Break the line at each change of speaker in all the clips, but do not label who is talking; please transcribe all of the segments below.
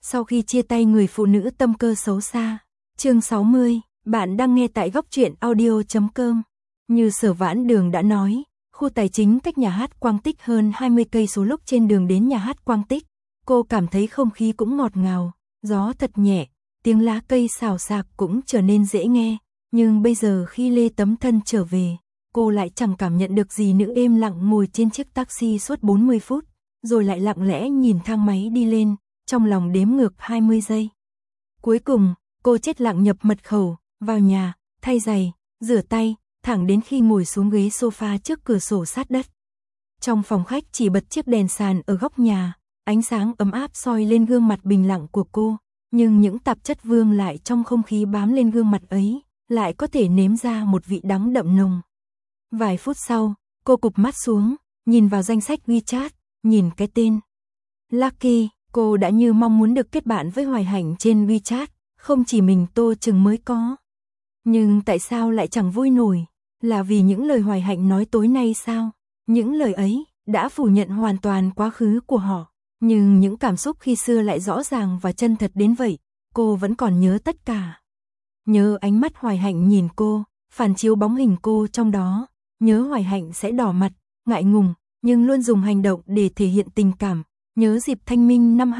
Sau khi chia tay người phụ nữ tâm cơ xấu xa. Chương 60, bạn đang nghe tại góc truyện audio.com. Như Sở Vãn Đường đã nói, khu tài chính cách nhà hát Quang Tích hơn 20 cây số. Lúc trên đường đến nhà hát Quang Tích, cô cảm thấy không khí cũng ngọt ngào, gió thật nhẹ, tiếng lá cây xào xạc cũng trở nên dễ nghe. Nhưng bây giờ khi Lê Tấm Thân trở về, cô lại chẳng cảm nhận được gì nữa, êm lặng ngồi trên chiếc taxi suốt 40 phút, rồi lại lặng lẽ nhìn thang máy đi lên, trong lòng đếm ngược 20 giây. Cuối cùng, cô chết lặng nhập mật khẩu, vào nhà, thay giày, rửa tay, thẳng đến khi ngồi xuống ghế sofa trước cửa sổ sát đất. Trong phòng khách chỉ bật chiếc đèn sàn ở góc nhà, ánh sáng ấm áp soi lên gương mặt bình lặng của cô, nhưng những tạp chất vương lại trong không khí bám lên gương mặt ấy, lại có thể nếm ra một vị đắng đậm nồng. Vài phút sau, cô cụp mắt xuống, nhìn vào danh sách WeChat, nhìn cái tên Lucky, cô đã như mong muốn được kết bạn với Hoài Hạnh trên WeChat, không chỉ mình Tô Trừng mới có. Nhưng tại sao lại chẳng vui nổi? Là vì những lời Hoài Hạnh nói tối nay sao? Những lời ấy đã phủ nhận hoàn toàn quá khứ của họ, nhưng những cảm xúc khi xưa lại rõ ràng và chân thật đến vậy, cô vẫn còn nhớ tất cả. Nhớ ánh mắt Hoài Hạnh nhìn cô, phản chiếu bóng hình cô trong đó, nhớ Hoài Hạnh sẽ đỏ mặt, ngại ngùng, nhưng luôn dùng hành động để thể hiện tình cảm. Nhớ dịp Thanh Minh năm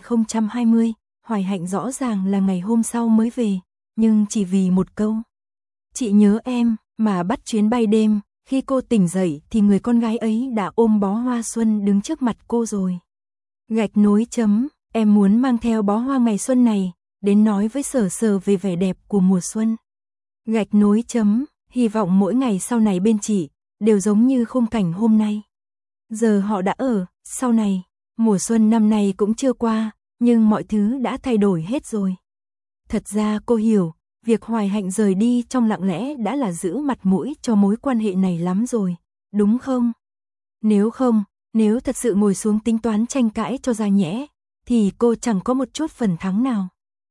2020, Hoài Hạnh rõ ràng là ngày hôm sau mới về, nhưng chỉ vì một câu "Chị nhớ em" mà bắt chuyến bay đêm. Khi cô tỉnh dậy thì người con gái ấy đã ôm bó hoa xuân đứng trước mặt cô rồi. Gạch nối chấm, em muốn mang theo bó hoa ngày xuân này, đến nói với Sở Sở về vẻ đẹp của mùa xuân. Gạch nối chấm, hy vọng mỗi ngày sau này bên chị, đều giống như khung cảnh hôm nay. Giờ họ đã ở, sau này, mùa xuân năm nay cũng chưa qua, nhưng mọi thứ đã thay đổi hết rồi. Thật ra cô hiểu, việc Hoài Hạnh rời đi trong lặng lẽ đã là giữ mặt mũi cho mối quan hệ này lắm rồi, đúng không? Nếu không, nếu thật sự ngồi xuống tính toán tranh cãi cho ra nhẽ, thì cô chẳng có một chút phần thắng nào.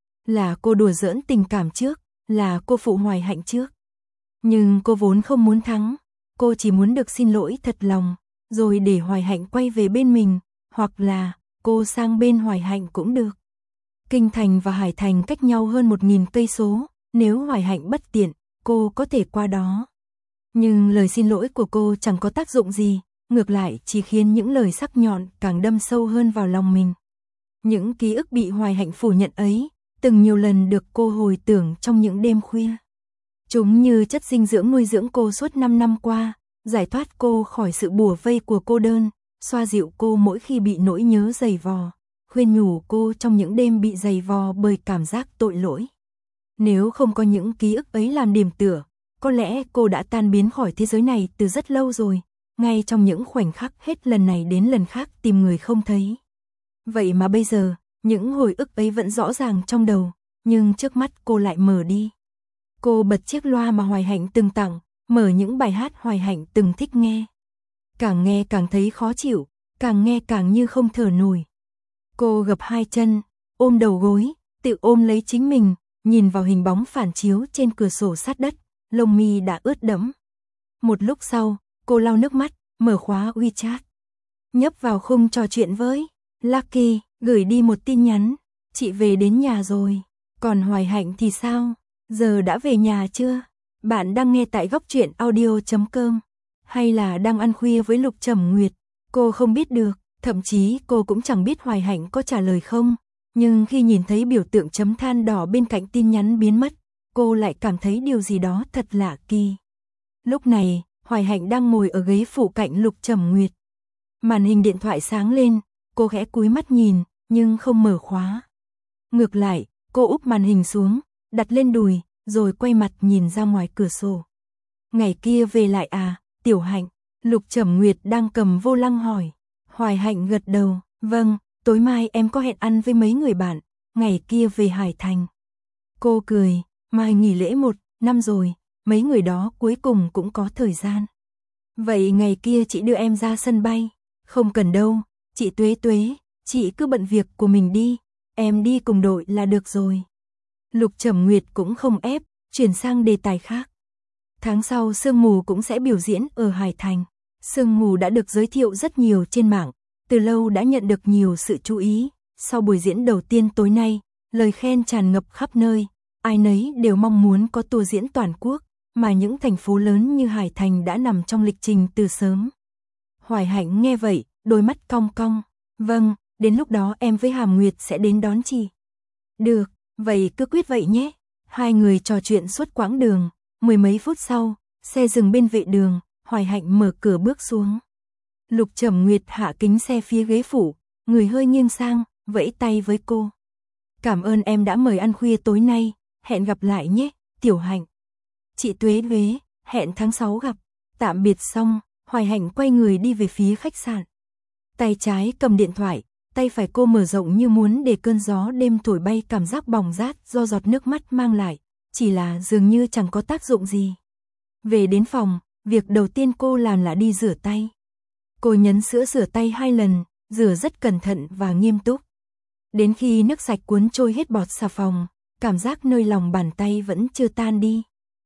Là cô đùa giỡn tình cảm trước, là cô phụ Hoài Hạnh trước. Nhưng cô vốn không muốn thắng, cô chỉ muốn được xin lỗi thật lòng, rồi để Hoài Hạnh quay về bên mình, hoặc là cô sang bên Hoài Hạnh cũng được. Kinh Thành và Hải Thành cách nhau hơn 1000 cây số, nếu Hoài Hạnh bất tiện, cô có thể qua đó. Nhưng lời xin lỗi của cô chẳng có tác dụng gì, ngược lại chỉ khiến những lời sắc nhọn càng đâm sâu hơn vào lòng mình. Những ký ức bị Hoài Hạnh phủ nhận ấy, từng nhiều lần được cô hồi tưởng trong những đêm khuya. Chúng như chất dinh dưỡng nuôi dưỡng cô suốt 5 năm qua, giải thoát cô khỏi sự bủa vây của cô đơn, xoa dịu cô mỗi khi bị nỗi nhớ dày vò, khuyên nhủ cô trong những đêm bị dày vò bởi cảm giác tội lỗi. Nếu không có những ký ức ấy làm điểm tựa, có lẽ cô đã tan biến khỏi thế giới này từ rất lâu rồi, ngay trong những khoảnh khắc hết lần này đến lần khác tìm người không thấy. Vậy mà bây giờ, những hồi ức ấy vẫn rõ ràng trong đầu, nhưng trước mắt cô lại mờ đi. Cô bật chiếc loa mà Hoài Hạnh từng tặng, mở những bài hát Hoài Hạnh từng thích nghe. Càng nghe càng thấy khó chịu, càng nghe càng như không thở nổi. Cô gập hai chân, ôm đầu gối, tự ôm lấy chính mình, nhìn vào hình bóng phản chiếu trên cửa sổ sát đất, lông mi đã ướt đẫm. Một lúc sau, cô lau nước mắt, mở khóa WeChat. Nhấp vào khung trò chuyện với Lucky, gửi đi một tin nhắn, chị về đến nhà rồi, còn Hoài Hạnh thì sao? Giờ đã về nhà chưa? Bạn đang nghe tại góc truyện audio.com, hay là đang ăn khuya với Lục Trầm Nguyệt? Cô không biết được, thậm chí cô cũng chẳng biết Hoài Hạnh có trả lời không, nhưng khi nhìn thấy biểu tượng chấm than đỏ bên cạnh tin nhắn biến mất, cô lại cảm thấy điều gì đó thật lạ kỳ. Lúc này, Hoài Hạnh đang ngồi ở ghế phụ cạnh Lục Trầm Nguyệt. Màn hình điện thoại sáng lên, cô khẽ cúi mắt nhìn, nhưng không mở khóa. Ngược lại, cô úp màn hình xuống, đặt lên đùi, rồi quay mặt nhìn ra ngoài cửa sổ. Ngày kia về lại à, Tiểu Hạnh? Lục Trầm Nguyệt đang cầm vô lăng hỏi. Hoài Hạnh gật đầu, vâng, tối mai em có hẹn ăn với mấy người bạn, ngày kia về Hải Thành. Cô cười, mai nghỉ lễ 1 năm rồi, mấy người đó cuối cùng cũng có thời gian. Vậy ngày kia chị đưa em ra sân bay. Không cần đâu, chị Tuế Tuế, chị cứ bận việc của mình đi, em đi cùng đội là được rồi. Lục Trầm Nguyệt cũng không ép, chuyển sang đề tài khác. Tháng sau Sương Mù cũng sẽ biểu diễn ở Hải Thành. Sương Mù đã được giới thiệu rất nhiều trên mạng, từ lâu đã nhận được nhiều sự chú ý, Sau buổi diễn đầu tiên tối nay, lời khen tràn ngập khắp nơi, ai nấy đều mong muốn có tour diễn toàn quốc, mà những thành phố lớn như Hải Thành đã nằm trong lịch trình từ sớm. Hoài Hạnh nghe vậy, đôi mắt cong cong. Vâng, đến lúc đó em với Hàm Nguyệt sẽ đến đón chị. Được, vậy cứ quyết vậy nhé. Hai người trò chuyện suốt quãng đường, mười mấy phút sau, xe dừng bên vệ đường, Hoài Hạnh mở cửa bước xuống. Lục Trầm Nguyệt hạ kính xe phía ghế phụ, người hơi nghiêng sang, vẫy tay với cô. Cảm ơn em đã mời ăn khuya tối nay, hẹn gặp lại nhé, Tiểu Hạnh. Chị Tuế Tuế, hẹn tháng 6 gặp. Tạm biệt xong, Hoài Hạnh quay người đi về phía khách sạn. Tay trái cầm điện thoại, tay phải cô mở rộng như muốn để cơn gió đêm thổi bay cảm giác bỏng rát do giọt nước mắt mang lại, chỉ là dường như chẳng có tác dụng gì. Về đến phòng, việc đầu tiên cô làm là đi rửa tay. Cô nhấn sữa rửa tay 2 lần, rửa rất cẩn thận và nghiêm túc. Đến khi nước sạch cuốn trôi hết bọt xà phòng, cảm giác nơi lòng bàn tay vẫn chưa tan đi.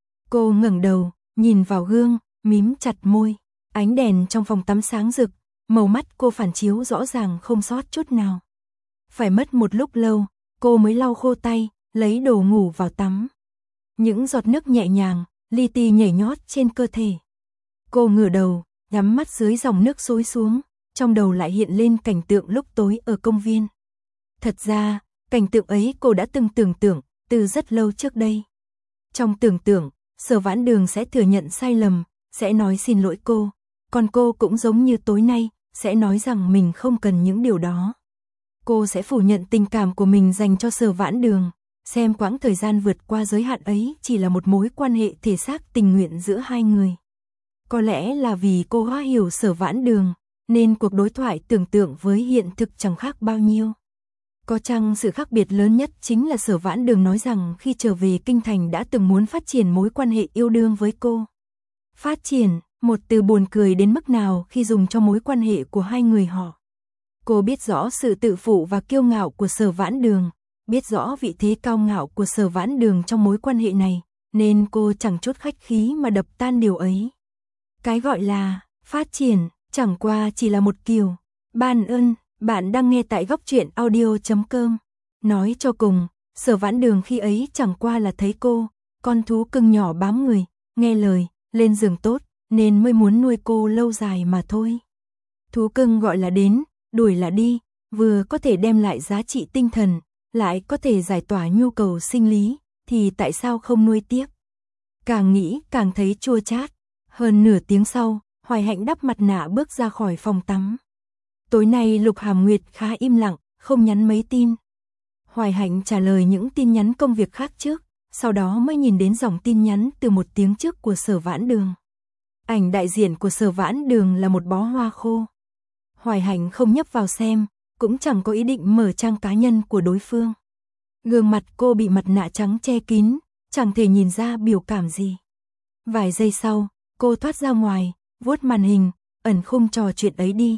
Cô ngẩng đầu, nhìn vào gương, mím chặt môi. Ánh đèn trong phòng tắm sáng rực, màu mắt cô phản chiếu rõ ràng không sót chút nào. Phải mất một lúc lâu, cô mới lau khô tay, lấy đồ ngủ vào tắm. Những giọt nước nhẹ nhàng, li ti nhảy nhót trên cơ thể. Cô ngửa đầu, nhắm mắt dưới dòng nước xối xuống, trong đầu lại hiện lên cảnh tượng lúc tối ở công viên. Thật ra, cảnh tượng ấy cô đã từng tưởng tượng, từ rất lâu trước đây. Trong tưởng tượng, Sở Vãn Đường sẽ thừa nhận sai lầm, sẽ nói xin lỗi cô, còn cô cũng giống như tối nay, sẽ nói rằng mình không cần những điều đó. Cô sẽ phủ nhận tình cảm của mình dành cho Sở Vãn Đường, xem quãng thời gian vượt qua giới hạn ấy chỉ là một mối quan hệ thể xác tình nguyện giữa hai người. Có lẽ là vì cô hóa hiểu Sở Vãn Đường, nên cuộc đối thoại tưởng tượng với hiện thực chẳng khác bao nhiêu. Có chăng sự khác biệt lớn nhất chính là Sở Vãn Đường nói rằng khi trở về Kinh Thành đã từng muốn phát triển mối quan hệ yêu đương với cô. Phát triển, một từ buồn cười đến mức nào khi dùng cho mối quan hệ của hai người họ. Cô biết rõ sự tự phụ và kiêu ngạo của Sở Vãn Đường, biết rõ vị thế cao ngạo của Sở Vãn Đường trong mối quan hệ này, nên cô chẳng chút khách khí mà đập tan điều ấy. Cái gọi là phát triển, chẳng qua chỉ là một kiểu ban ơn. Bạn đang nghe tại góc truyện audio.com. Nói cho cùng, Sở Vãn Đường khi ấy chẳng qua là thấy cô, con thú cưng nhỏ bám người, nghe lời, lên giường tốt, nên mới muốn nuôi cô lâu dài mà thôi. Thú cưng gọi là đến, đuổi là đi, vừa có thể đem lại giá trị tinh thần, lại có thể giải tỏa nhu cầu sinh lý, thì tại sao không nuôi tiếp? Càng nghĩ càng thấy chua chát. Hơn nửa tiếng sau, Hoài Hạnh đắp mặt nạ bước ra khỏi phòng tắm. Tối nay Lục Hàm Nguyệt khá im lặng, không nhắn mấy tin. Hoài Hạnh trả lời những tin nhắn công việc khác trước, sau đó mới nhìn đến dòng tin nhắn từ một tiếng trước của Sở Vãn Đường. Ảnh đại diện của Sở Vãn Đường là một bó hoa khô. Hoài Hạnh không nhấp vào xem, cũng chẳng có ý định mở trang cá nhân của đối phương. Gương mặt cô bị mặt nạ trắng che kín, chẳng thể nhìn ra biểu cảm gì. Vài giây sau, cô thoát ra ngoài, vuốt màn hình, ẩn khung trò chuyện ấy đi.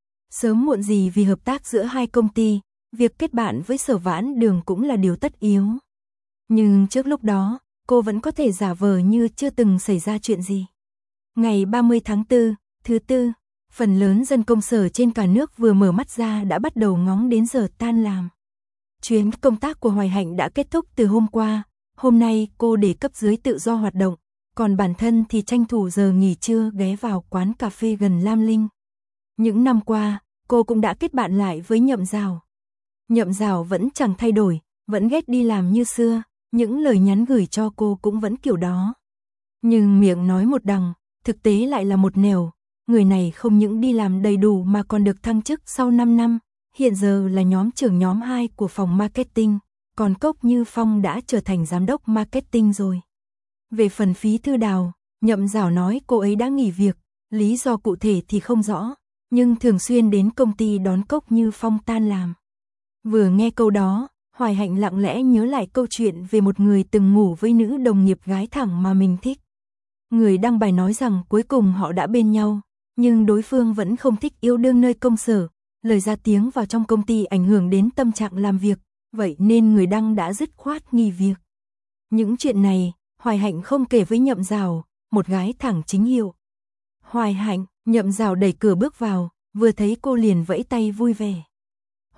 Sớm muộn gì vì hợp tác giữa hai công ty, việc kết bạn với Sở Vãn Đường cũng là điều tất yếu. Nhưng trước lúc đó, cô vẫn có thể giả vờ như chưa từng xảy ra chuyện gì. Ngày 30 tháng 4, thứ Tư, phần lớn dân công sở trên cả nước vừa mở mắt ra đã bắt đầu ngóng đến giờ tan làm. Chuyến công tác của Hoài Hạnh đã kết thúc từ hôm qua, hôm nay cô để cấp dưới tự do hoạt động, còn bản thân thì tranh thủ giờ nghỉ trưa ghé vào quán cà phê gần Lam Linh. Những năm qua, cô cũng đã kết bạn lại với Nhậm Dào. Nhậm Dào vẫn chẳng thay đổi, vẫn ghét đi làm như xưa, những lời nhắn gửi cho cô cũng vẫn kiểu đó. Nhưng miệng nói một đằng, thực tế lại là một nẻo, người này không những đi làm đầy đủ mà còn được thăng chức sau 5 năm, hiện giờ là nhóm trưởng nhóm 2 của phòng marketing, còn Cốc Như Phong đã trở thành giám đốc marketing rồi. Về phần Phí Thư Đào, Nhậm Dào nói cô ấy đã nghỉ việc, lý do cụ thể thì không rõ, nhưng thường xuyên đến công ty đón Cốc Như Phong tan làm. Vừa nghe câu đó, Hoài Hạnh lặng lẽ nhớ lại câu chuyện về một người từng ngủ với nữ đồng nghiệp gái thẳng mà mình thích. Người đăng bài nói rằng cuối cùng họ đã bên nhau, nhưng đối phương vẫn không thích yêu đương nơi công sở, lời ra tiếng vào trong công ty ảnh hưởng đến tâm trạng làm việc, vậy nên người đăng đã dứt khoát nghỉ việc. Những chuyện này, Hoài Hạnh không kể với Nhậm Dào, một gái thẳng chính hiệu. Hoài Hạnh, Nhậm Dào đẩy cửa bước vào, vừa thấy cô liền vẫy tay vui vẻ.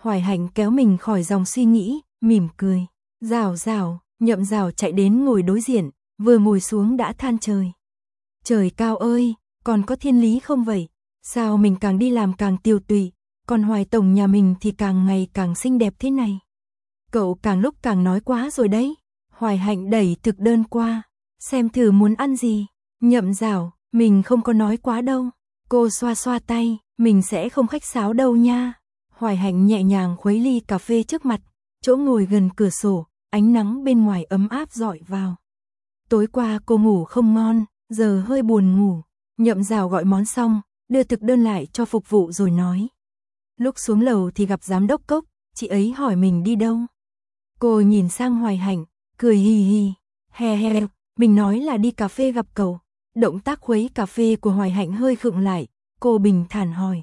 Hoài Hạnh kéo mình khỏi dòng suy nghĩ, mỉm cười. Rào rào, Nhậm Rào chạy đến ngồi đối diện, vừa ngồi xuống đã than trời. Trời cao ơi, còn có thiên lý không vậy? Sao mình càng đi làm càng tiêu tụy, còn Hoài tổng nhà mình thì càng ngày càng xinh đẹp thế này. Cậu càng lúc càng nói quá rồi đấy. Hoài Hạnh đẩy thực đơn qua, xem thử muốn ăn gì. Nhậm Rào, mình không có nói quá đâu. Cô xoa xoa tay, mình sẽ không khách sáo đâu nha. Hoài Hạnh nhẹ nhàng khuấy ly cà phê trước mặt, chỗ ngồi gần cửa sổ, ánh nắng bên ngoài ấm áp rọi vào. Tối qua cô ngủ không ngon, giờ hơi buồn ngủ. Nhậm Rào gọi món xong, đưa thực đơn lại cho phục vụ rồi nói. Lúc xuống lầu thì gặp giám đốc Cốc, chị ấy hỏi mình đi đâu. Cô nhìn sang Hoài Hạnh, cười hì hì, he he, mình nói là đi cà phê gặp cậu. Động tác khuấy cà phê của Hoài Hạnh hơi khựng lại, cô bình thản hỏi.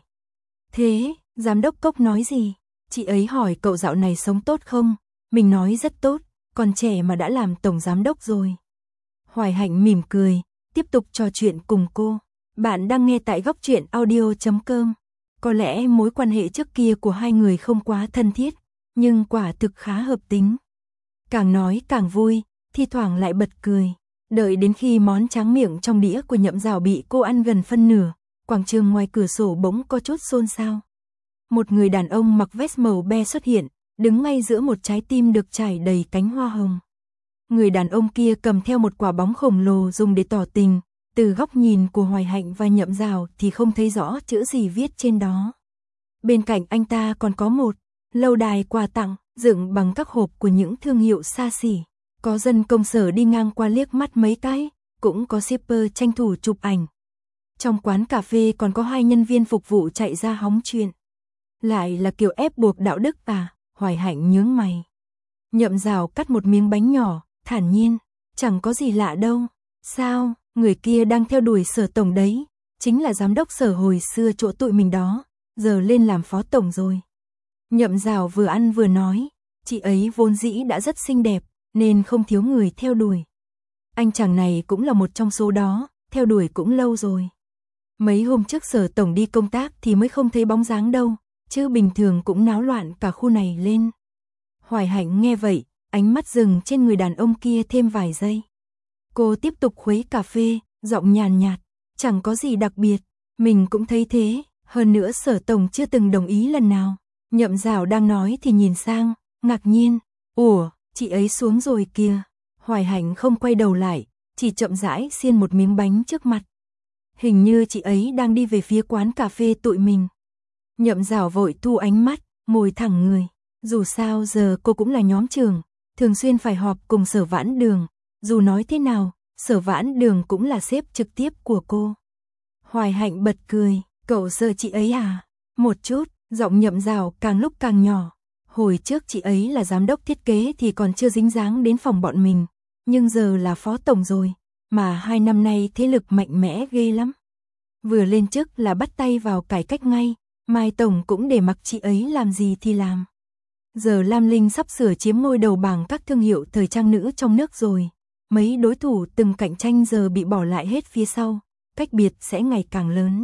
Thế, giám đốc Cốc nói gì? Chị ấy hỏi cậu dạo này sống tốt không? Mình nói rất tốt, còn trẻ mà đã làm tổng giám đốc rồi. Hoài Hạnh mỉm cười, tiếp tục trò chuyện cùng cô. Bạn đang nghe tại Góc Truyện Audio.com. Có lẽ mối quan hệ trước kia của hai người không quá thân thiết, nhưng quả thực khá hợp tính. Càng nói càng vui, thi thoảng lại bật cười. Đợi đến khi món tráng miệng trong đĩa của Nhậm Rào bị cô ăn gần phân nửa, quảng trường ngoài cửa sổ bỗng có chút xôn xao. Một người đàn ông mặc vest màu be xuất hiện, đứng ngay giữa một trái tim được trải đầy cánh hoa hồng. Người đàn ông kia cầm theo một quả bóng khổng lồ dùng để tỏ tình, từ góc nhìn của Hoài Hạnh và Nhậm Rào thì không thấy rõ chữ gì viết trên đó. Bên cạnh anh ta còn có một lâu đài quà tặng, dựng bằng các hộp của những thương hiệu xa xỉ. Có dân công sở đi ngang qua liếc mắt mấy cái, cũng có shipper tranh thủ chụp ảnh. Trong quán cà phê còn có hai nhân viên phục vụ chạy ra hóng chuyện. Lại là kiểu ép buộc đạo đức à? Hoài Hạnh nhướng mày. Nhậm Rào cắt một miếng bánh nhỏ, thản nhiên, chẳng có gì lạ đâu. Sao, người kia đang theo đuổi Sở tổng đấy, chính là giám đốc Sở hồi xưa chỗ tụi mình đó, giờ lên làm phó tổng rồi. Nhậm Rào vừa ăn vừa nói, chị ấy vốn dĩ đã rất xinh đẹp, nên không thiếu người theo đuổi. Anh chàng này cũng là một trong số đó, theo đuổi cũng lâu rồi. Mấy hôm trước Sở tổng đi công tác thì mới không thấy bóng dáng đâu, chứ bình thường cũng náo loạn cả khu này lên. Hoài Hạnh nghe vậy, ánh mắt dừng trên người đàn ông kia thêm vài giây. Cô tiếp tục khuấy cà phê, giọng nhàn nhạt, chẳng có gì đặc biệt, mình cũng thấy thế, hơn nữa Sở tổng chưa từng đồng ý lần nào. Nhậm Rào đang nói thì nhìn sang, ngạc nhiên, ủa, chị ấy xuống rồi kìa. Hoài Hạnh không quay đầu lại, chỉ chậm rãi xiên một miếng bánh trước mặt. Hình như chị ấy đang đi về phía quán cà phê tụi mình. Nhậm Rào vội thu ánh mắt, ngồi thẳng người. Dù sao giờ cô cũng là nhóm trưởng, thường xuyên phải họp cùng Sở Vãn Đường. Dù nói thế nào, Sở Vãn Đường cũng là sếp trực tiếp của cô. Hoài Hạnh bật cười, cậu sợ chị ấy à? Một chút, giọng Nhậm Rào càng lúc càng nhỏ. Hồi trước chị ấy là giám đốc thiết kế thì còn chưa dính dáng đến phòng bọn mình, nhưng giờ là phó tổng rồi, mà 2 năm nay thế lực mạnh mẽ ghê lắm. Vừa lên chức là bắt tay vào cải cách ngay, Mai tổng cũng để mặc chị ấy làm gì thì làm. Giờ Lam Linh sắp sửa chiếm ngôi đầu bảng các thương hiệu thời trang nữ trong nước rồi. Mấy đối thủ từng cạnh tranh giờ bị bỏ lại hết phía sau, cách biệt sẽ ngày càng lớn.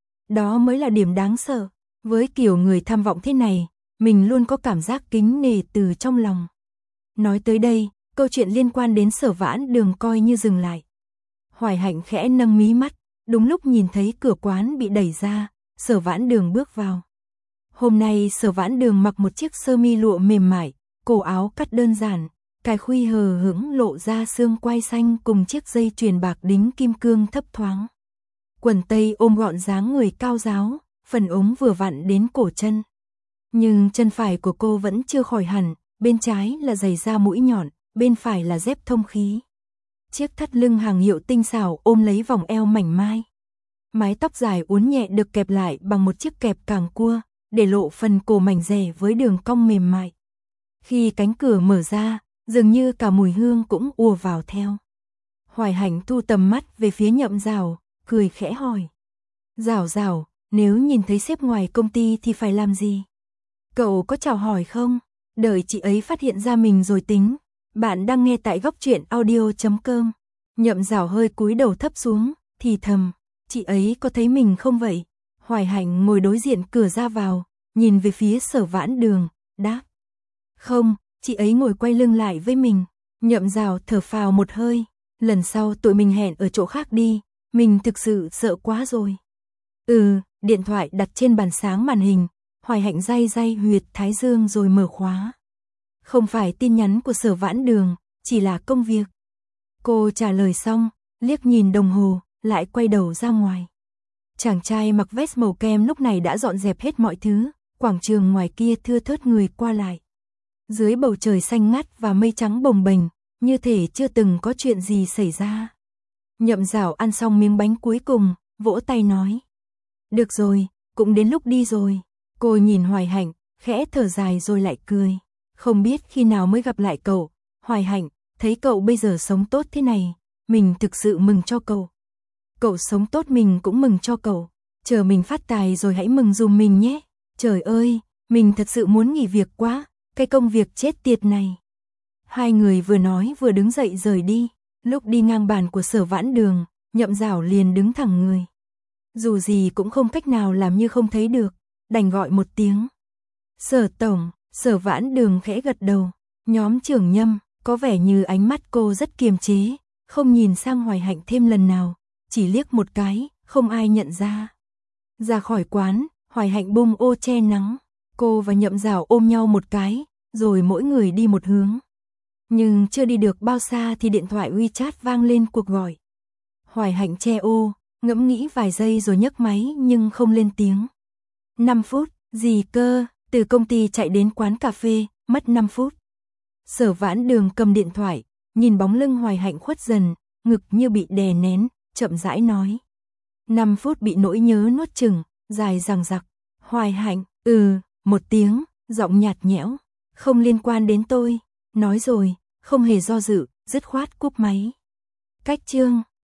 Đó mới là điểm đáng sợ. Với kiểu người tham vọng thế này, mình luôn có cảm giác kính nể từ trong lòng. Nói tới đây, câu chuyện liên quan đến Sở Vãn Đường coi như dừng lại. Hoài Hạnh khẽ nâng mí mắt, đúng lúc nhìn thấy cửa quán bị đẩy ra, Sở Vãn Đường bước vào. Hôm nay Sở Vãn Đường mặc một chiếc sơ mi lụa mềm mại, cổ áo cắt đơn giản, cài khuy hờ hững lộ ra xương quai xanh cùng chiếc dây chuyền bạc đính kim cương thấp thoáng. Quần tây ôm gọn dáng người cao ráo, phần ống vừa vặn đến cổ chân. Nhưng chân phải của cô vẫn chưa khỏi hẳn, bên trái là giày da mũi nhọn, bên phải là dép thông khí. Chiếc thắt lưng hàng hiệu tinh xảo ôm lấy vòng eo mảnh mai. Mái tóc dài uốn nhẹ được kẹp lại bằng một chiếc kẹp càng cua, để lộ phần cổ mảnh dẻ với đường cong mềm mại. Khi cánh cửa mở ra, dường như cả mùi hương cũng ùa vào theo. Hoài Hạnh thu tầm mắt về phía Nhậm Rào, cười khẽ hỏi. Rào Rào, nếu nhìn thấy sếp ngoài công ty thì phải làm gì? Cậu có chào hỏi không? Đợi chị ấy phát hiện ra mình rồi tính. Bạn đang nghe tại Góc Truyện Audio.com. Nhậm Rào hơi cúi đầu thấp xuống, thì thầm, chị ấy có thấy mình không vậy? Hoài Hạnh ngồi đối diện cửa ra vào, nhìn về phía Sở Vãn Đường, đáp. Không, chị ấy ngồi quay lưng lại với mình. Nhậm Dào thở phào một hơi, lần sau tụi mình hẹn ở chỗ khác đi, mình thực sự sợ quá rồi. Điện thoại đặt trên bàn sáng màn hình, Hoài Hạnh day day huyệt thái dương rồi mở khóa. Không phải tin nhắn của Sở Vãn Đường, chỉ là công việc. Cô trả lời xong, liếc nhìn đồng hồ, lại quay đầu ra ngoài. Chàng trai mặc vest màu kem lúc này đã dọn dẹp hết mọi thứ, quảng trường ngoài kia thưa thớt người qua lại. Dưới bầu trời xanh ngắt và mây trắng bồng bềnh, như thể chưa từng có chuyện gì xảy ra. Nhậm Dảo ăn xong miếng bánh cuối cùng, vỗ tay nói. Được rồi, cũng đến lúc đi rồi. Cô nhìn Hoài Hạnh, khẽ thở dài rồi lại cười. Không biết khi nào mới gặp lại cậu. Hoài Hạnh, thấy cậu bây giờ sống tốt thế này, mình thực sự mừng cho cậu. Cậu sống tốt mình cũng mừng cho cậu. Chờ mình phát tài rồi hãy mừng dùm mình nhé. Trời ơi, mình thật sự muốn nghỉ việc quá, cái công việc chết tiệt này. Hai người vừa nói vừa đứng dậy rời đi. Lúc đi ngang bàn của Sở Vãn Đường, Nhậm Dảo liền đứng thẳng người. Dù gì cũng không cách nào làm như không thấy được, đành gọi một tiếng. Sở tổng, Sở Vãn Đường khẽ gật đầu. Nhóm trưởng Nhâm, có vẻ như ánh mắt cô rất kiềm chế, không nhìn sang Hoài Hạnh thêm lần nào, chỉ liếc một cái, không ai nhận ra. Ra khỏi quán, Hoài Hạnh bung ô che nắng, cô và Nhậm Dảo ôm nhau một cái, rồi mỗi người đi một hướng. Nhưng chưa đi được bao xa thì điện thoại WeChat vang lên cuộc gọi. Hoài Hạnh che ô, ngẫm nghĩ vài giây rồi nhấc máy nhưng không lên tiếng. 5 phút, gì cơ, từ công ty chạy đến quán cà phê, mất 5 phút. Sở Vãn Đường cầm điện thoại, nhìn bóng lưng Hoài Hạnh khuất dần, ngực như bị đè nén, chậm rãi nói. 5 phút bị nỗi nhớ nuốt chửng, dài dằng dặc. Hoài Hạnh, một tiếng, giọng nhạt nhẽo, không liên quan đến tôi. Nói rồi, không hề do dự, dứt khoát cúp máy. Cách chương